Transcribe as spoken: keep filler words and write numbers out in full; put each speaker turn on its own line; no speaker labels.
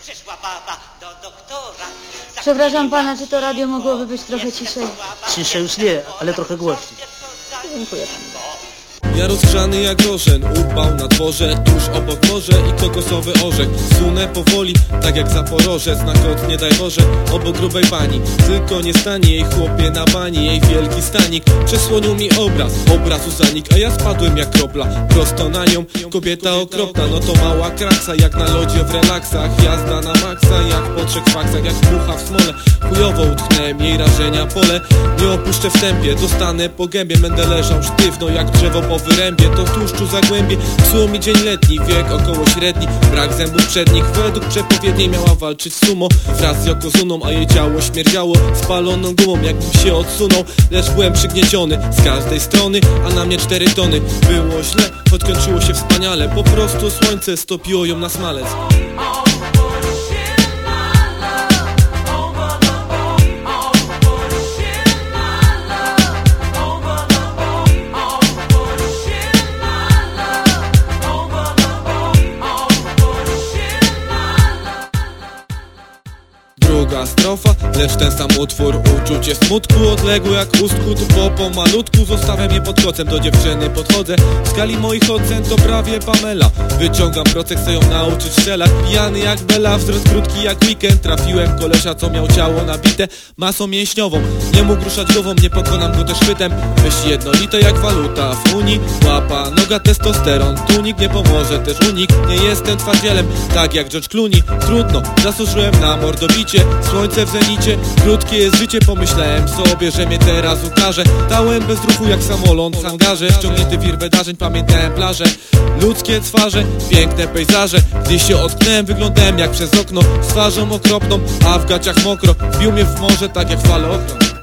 Przyszła baba do doktora.
Przepraszam pana, czy to radio mogłoby być trochę ciszej?
Ciszej już nie, ale trochę głośniej.
Dziękuję panu.
Ja rozgrzany jak rożen, upał na dworze, tuż obok morze i kokosowy orzech. Sunę powoli, tak jak Zaporożec, na kot nie daj Boże, obok grubej pani. Tylko nie stanie jej chłopie na bani, jej wielki stanik przesłonił mi obraz, obrazu zanik, a ja spadłem jak kropla, prosto na nią. Kobieta okropna, no to mała kraksa, jak na lodzie w relaksach, jazda na maksa, jak po trzech faksach, jak mucha w smole. Chujowo utknąłem jej rażenia pole, nie opuszczę w tempie, dostanę po gębie, będę leżał sztywno jak drzewo po wyrębie, to tłuszczu zagłębie. Psuło mi dzień letni, wiek około średni, brak zębów przednich, według przepowiedni miała walczyć z sumo wraz z Yokozuną, a jej ciało śmierdziało spaloną gumą, jakbym się odsunął, lecz byłem przygnieciony z każdej strony, a na mnie cztery tony. Było źle, choć kończyło się wspaniale, po prostu słońce stopiło ją na smalec. Druga strofa, lecz ten sam utwór, uczucie smutku odległe jak ustku, bo pomalutku zostawiam je pod kocem, do dziewczyny podchodzę. W skali moich ocen to prawie Pamela, wyciągam procek, chcę ją nauczyć strzelać. Pijany jak Bela, wzrost krótki jak weekend, trafiłem kolesia, co miał ciało nabite masą mięśniową. Nie mógł ruszać głową, nie pokonam go też chwytem. Myśli jednolite jak waluta w Unii, łapa, noga, testosteron, tu nikt nie pomoże, też unik. Nie jestem twardzielem, tak jak George Clooney. Trudno, zasłużyłem na mordobicie. Słońce w zenicie, krótkie jest życie, pomyślałem sobie, że mnie teraz ukaże. Dałem bez ruchu jak samolot w hangarze, wciągnięty wir wydarzeń, pamiętałem plaże, ludzkie twarze, piękne pejzaże. Gdy się ocknąłem, wyglądałem jak przez okno, z twarzą okropną, a w gaciach mokro. Wbił mnie w morze tak jak fale ochron.